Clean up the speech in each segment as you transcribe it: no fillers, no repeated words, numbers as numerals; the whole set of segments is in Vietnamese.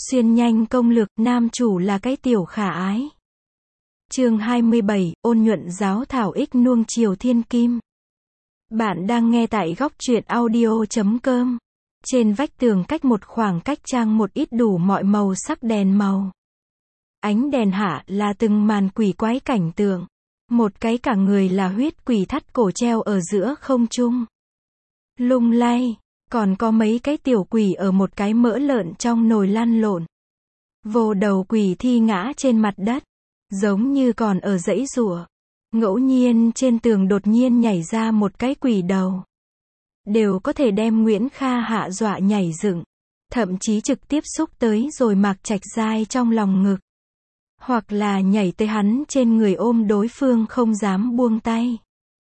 Xuyên nhanh công lược, nam chủ là cái tiểu khả ái. Chương 27, ôn nhuận giáo thảo ích nuông chiều thiên kim. Bạn đang nghe tại góc truyện audio.com. Trên vách tường cách một khoảng cách trang một ít đủ mọi màu sắc đèn màu. Ánh đèn hạ là từng màn quỷ quái cảnh tượng. Một cái cả người là huyết quỷ thắt cổ treo ở giữa không trung. Lung lay, còn có mấy cái tiểu quỷ ở một cái mỡ lợn trong nồi lăn lộn. Vô đầu quỷ thi ngã trên mặt đất, giống như còn ở giãy giụa. Ngẫu nhiên trên tường đột nhiên nhảy ra một cái quỷ đầu. Đều có thể đem Nguyễn Kha hạ dọa nhảy dựng, thậm chí trực tiếp xúc tới rồi Mạc Trạch Giai trong lòng ngực. Hoặc là nhảy tới hắn trên người ôm đối phương không dám buông tay.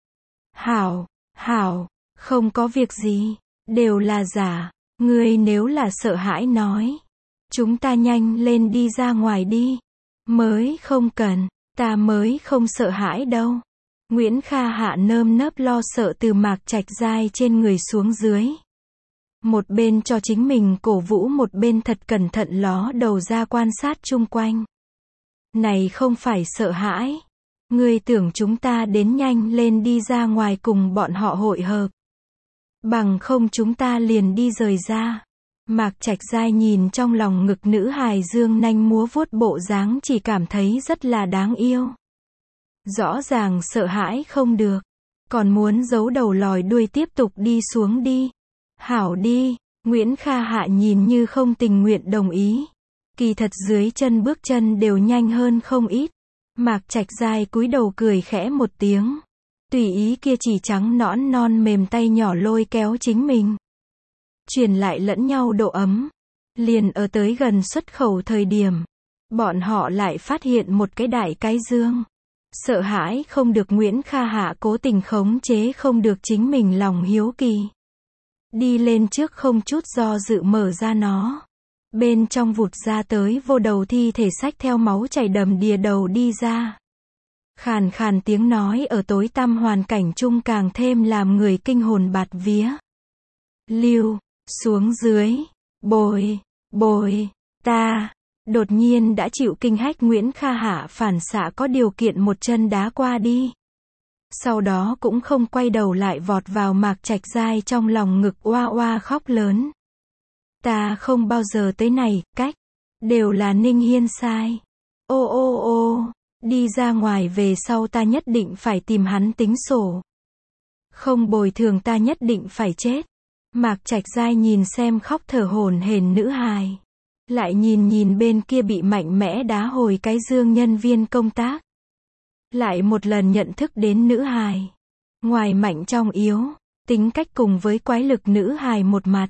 Hảo, không có việc gì, đều là giả, ngươi nếu là sợ hãi nói. Chúng ta nhanh lên đi ra ngoài đi. Mới không cần, ta mới không sợ hãi đâu. Nguyễn Kha hạ nơm nớp lo sợ từ Mạc Trạch Giai trên người xuống dưới. Một bên cho chính mình cổ vũ, một bên thật cẩn thận ló đầu ra quan sát chung quanh. Này không phải sợ hãi. Ngươi tưởng chúng ta đến nhanh lên đi ra ngoài cùng bọn họ hội hợp. Bằng không chúng ta liền đi rời ra. Mạc Trạch Giai nhìn trong lòng ngực nữ hài dương nanh múa vuốt bộ dáng chỉ cảm thấy rất là đáng yêu. Rõ ràng sợ hãi không được, còn muốn giấu đầu lòi đuôi tiếp tục đi xuống đi. Hảo đi, Nguyễn Kha hạ nhìn như không tình nguyện đồng ý. Kỳ thật dưới chân bước chân đều nhanh hơn không ít. Mạc Trạch Giai cúi đầu cười khẽ một tiếng. Tùy ý kia chỉ trắng nõn non mềm tay nhỏ lôi kéo chính mình. Truyền lại lẫn nhau độ ấm. Liền ở tới gần xuất khẩu thời điểm, bọn họ lại phát hiện một cái đại cái dương. Sợ hãi không được Nguyễn Kha hạ cố tình khống chế không được chính mình lòng hiếu kỳ. Đi lên trước không chút do dự mở ra nó. Bên trong vụt ra tới vô đầu thi thể xách theo máu chảy đầm đìa đầu đi ra. Khàn khàn tiếng nói ở tối tăm hoàn cảnh chung càng thêm làm người kinh hồn bạt vía. Lưu, xuống dưới, bồi, ta. Đột nhiên đã chịu kinh hách Nguyễn Kha hạ phản xạ có điều kiện một chân đá qua đi. Sau đó cũng không quay đầu lại vọt vào Mạc Trạch Giai trong lòng ngực oa oa khóc lớn. Ta không bao giờ tới này, cách. Đều là Ninh Hiên sai. Ô, đi ra ngoài về sau ta nhất định phải tìm hắn tính sổ. Không bồi thường ta nhất định phải chết. Mạc Trạch Giai nhìn xem khóc thở hổn hển nữ hài. Lại nhìn bên kia bị mạnh mẽ đá hồi cái dương nhân viên công tác. Lại một lần nhận thức đến nữ hài. Ngoài mạnh trong yếu, tính cách cùng với quái lực nữ hài một mặt.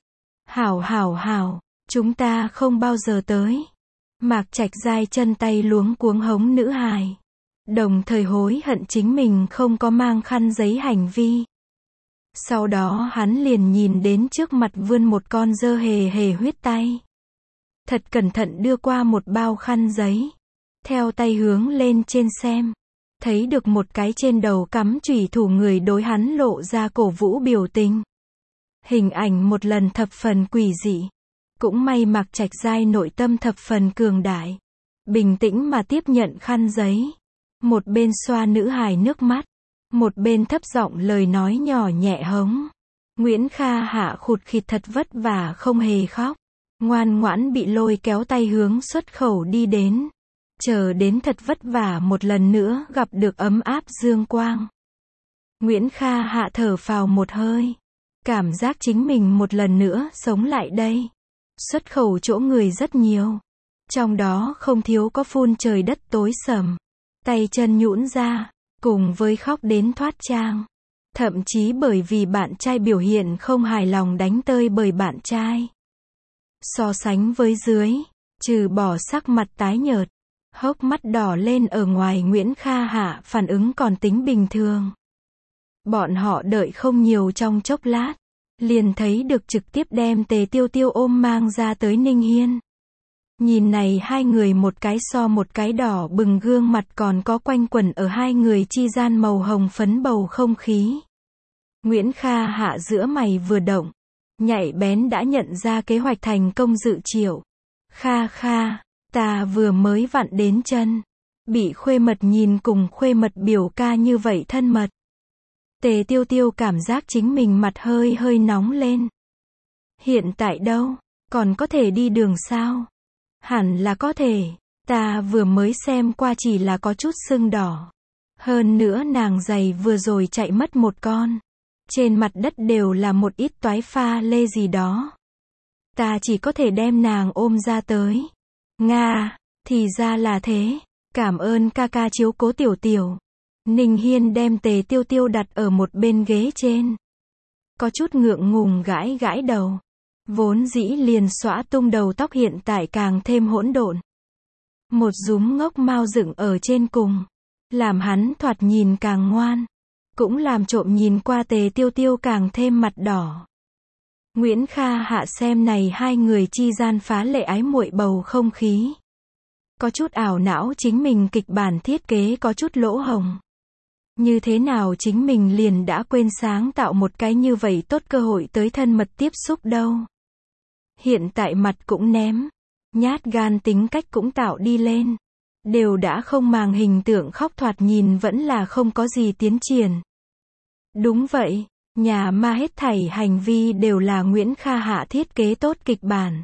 Hảo, chúng ta không bao giờ tới. Mạc Trạch Giai chân tay luống cuống hống nữ hài. Đồng thời hối hận chính mình không có mang khăn giấy hành vi. Sau đó hắn liền nhìn đến trước mặt vươn một con dơ hề huyết tay. Thật cẩn thận đưa qua một bao khăn giấy. Theo tay hướng lên trên xem. Thấy được một cái trên đầu cắm chùy thủ người đối hắn lộ ra cổ vũ biểu tình. Hình ảnh một lần thập phần quỷ dị. Cũng may Mạc Trạch Giai nội tâm thập phần cường đại. Bình tĩnh mà tiếp nhận khăn giấy. Một bên xoa nữ hài nước mắt. Một bên thấp giọng lời nói nhỏ nhẹ hống. Nguyễn Kha hạ khụt khịt thật vất vả không hề khóc. Ngoan ngoãn bị lôi kéo tay hướng xuất khẩu đi đến. Chờ đến thật vất vả một lần nữa gặp được ấm áp dương quang. Nguyễn Kha hạ thở phào một hơi. Cảm giác chính mình một lần nữa sống lại đây. Xuất khẩu chỗ người rất nhiều. Trong đó không thiếu có phun trời đất tối sầm. Tay chân nhũn ra. Cùng với khóc đến thoát trang. Thậm chí bởi vì bạn trai biểu hiện không hài lòng đánh tơi bởi bạn trai. So sánh với dưới, trừ bỏ sắc mặt tái nhợt, hốc mắt đỏ lên ở ngoài Nguyễn Kha hạ phản ứng còn tính bình thường. Bọn họ đợi không nhiều trong chốc lát, liền thấy được trực tiếp đem Tề Tiêu Tiêu ôm mang ra tới Ninh Hiên. Nhìn này hai người một cái so một cái đỏ bừng gương mặt còn có quanh quẩn ở hai người chi gian màu hồng phấn bầu không khí. Nguyễn Kha hạ giữa mày vừa động. Nhạy bén đã nhận ra kế hoạch thành công dự triệu. Kha kha, ta vừa mới vặn đến chân. Bị khuê mật nhìn cùng khuê mật biểu ca như vậy thân mật. Tề Tiêu Tiêu cảm giác chính mình mặt hơi hơi nóng lên. Hiện tại đâu? Còn có thể đi đường sao? Hẳn là có thể. Ta vừa mới xem qua chỉ là có chút sưng đỏ. Hơn nữa nàng giày vừa rồi chạy mất một con. Trên mặt đất đều là một ít toái pha lê gì đó. Ta chỉ có thể đem nàng ôm ra tới. Nga, thì ra là thế. Cảm ơn ca ca chiếu cố tiểu tiểu. Ninh Hiên đem Tề Tiêu Tiêu đặt ở một bên ghế trên. Có chút ngượng ngùng gãi gãi đầu. Vốn dĩ liền xõa tung đầu tóc hiện tại càng thêm hỗn độn. Một rúm ngốc mao dựng ở trên cùng. Làm hắn thoạt nhìn càng ngoan. Cũng làm trộm nhìn qua Tề Tiêu Tiêu càng thêm mặt đỏ. Nguyễn Kha Hạ xem này hai người chi gian phá lệ ái muội bầu không khí. Có chút ảo não chính mình kịch bản thiết kế có chút lỗ hổng. Như thế nào chính mình liền đã quên sáng tạo một cái như vậy tốt cơ hội tới thân mật tiếp xúc đâu. Hiện tại mặt cũng ném. Nhát gan tính cách cũng tạo đi lên. Đều đã không màng hình tượng khóc thoạt nhìn vẫn là không có gì tiến triển. Đúng vậy, nhà ma hết thảy hành vi đều là Nguyễn Kha Hạ thiết kế tốt kịch bản.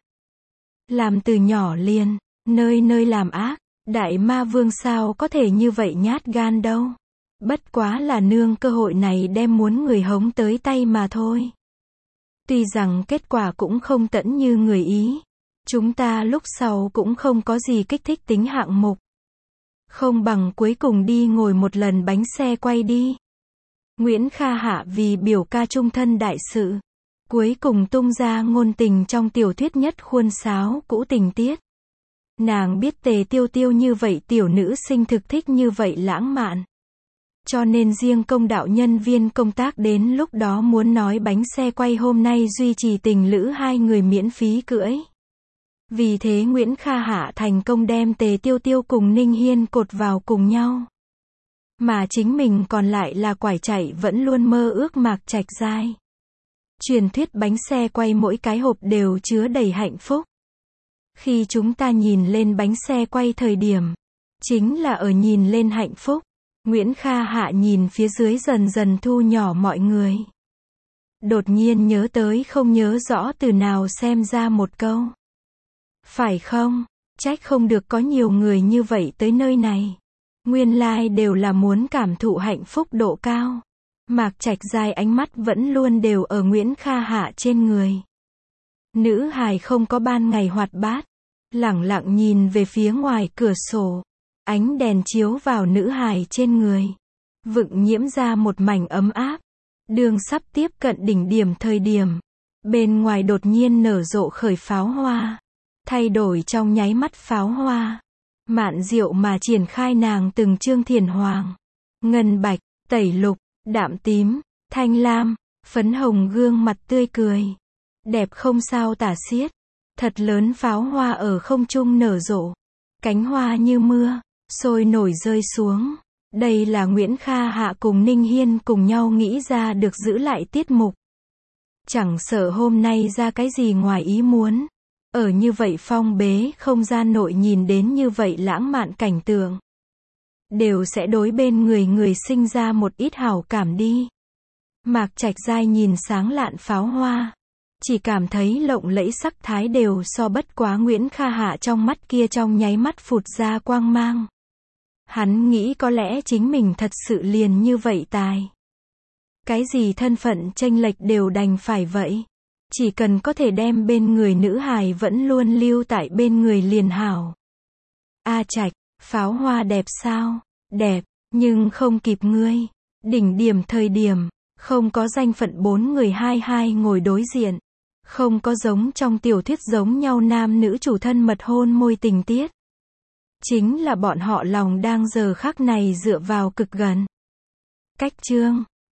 Làm từ nhỏ liền, nơi nơi làm ác, đại ma vương sao có thể như vậy nhát gan đâu. Bất quá là nương cơ hội này đem muốn người hống tới tay mà thôi. Tuy rằng kết quả cũng không tẫn như người ý. Chúng ta lúc sau cũng không có gì kích thích tính hạng mục. Không bằng cuối cùng đi ngồi một lần bánh xe quay đi. Nguyễn Kha Hạ vì biểu ca trung thân đại sự. Cuối cùng tung ra ngôn tình trong tiểu thuyết nhất khuôn sáo cũ tình tiết. Nàng biết Tề Tiêu Tiêu như vậy tiểu nữ sinh thực thích như vậy lãng mạn. Cho nên riêng công đạo nhân viên công tác đến lúc đó muốn nói bánh xe quay hôm nay duy trì tình lữ hai người miễn phí cưỡi. Vì thế Nguyễn Kha Hạ thành công đem Tề Tiêu Tiêu cùng Ninh Hiên cột vào cùng nhau. Mà chính mình còn lại là quải chạy vẫn luôn mơ ước Mạc Trạch Giai. Truyền thuyết bánh xe quay mỗi cái hộp đều chứa đầy hạnh phúc. Khi chúng ta nhìn lên bánh xe quay thời điểm, chính là ở nhìn lên hạnh phúc. Nguyễn Kha Hạ nhìn phía dưới dần dần thu nhỏ mọi người. Đột nhiên nhớ tới không nhớ rõ từ nào xem ra một câu. Phải không? Trách không được có nhiều người như vậy tới nơi này. Nguyên lai đều là muốn cảm thụ hạnh phúc độ cao. Mạc Trạch Giai ánh mắt vẫn luôn đều ở Nguyễn Kha Hạ trên người. Nữ hài không có ban ngày hoạt bát. Lẳng lặng nhìn về phía ngoài cửa sổ. Ánh đèn chiếu vào nữ hài trên người. Vựng nhiễm ra một mảnh ấm áp. Đường sắp tiếp cận đỉnh điểm thời điểm. Bên ngoài đột nhiên nở rộ khởi pháo hoa. Thay đổi trong nháy mắt pháo hoa. Mạn diệu mà triển khai nàng từng chương thiền hoàng. Ngân bạch, tẩy lục, đạm tím, thanh lam, phấn hồng gương mặt tươi cười. Đẹp không sao tả xiết. Thật lớn pháo hoa ở không trung nở rộ. Cánh hoa như mưa, sôi nổi rơi xuống. Đây là Nguyễn Kha Hạ cùng Ninh Hiên cùng nhau nghĩ ra được giữ lại tiết mục. Chẳng sợ hôm nay ra cái gì ngoài ý muốn. Ở như vậy phong bế không gian nội nhìn đến như vậy lãng mạn cảnh tượng. Đều sẽ đối bên người sinh ra một ít hảo cảm đi. Mạc Trạch Giai nhìn sáng lạn pháo hoa. Chỉ cảm thấy lộng lẫy sắc thái đều so bất quá Nguyễn Kha Hạ trong mắt kia trong nháy mắt phụt ra quang mang. Hắn nghĩ có lẽ chính mình thật sự liền như vậy tài. Cái gì thân phận chênh lệch đều đành phải vậy. Chỉ cần có thể đem bên người nữ hài vẫn luôn lưu tại bên người liền hảo. A Trạch, pháo hoa đẹp sao? Đẹp, nhưng không kịp ngươi. Đỉnh điểm thời điểm, không có danh phận bốn người hai hai ngồi đối diện. Không có giống trong tiểu thuyết giống nhau nam nữ chủ thân mật hôn môi tình tiết. Chính là bọn họ lòng đang giờ khắc này dựa vào cực gần. Cách chương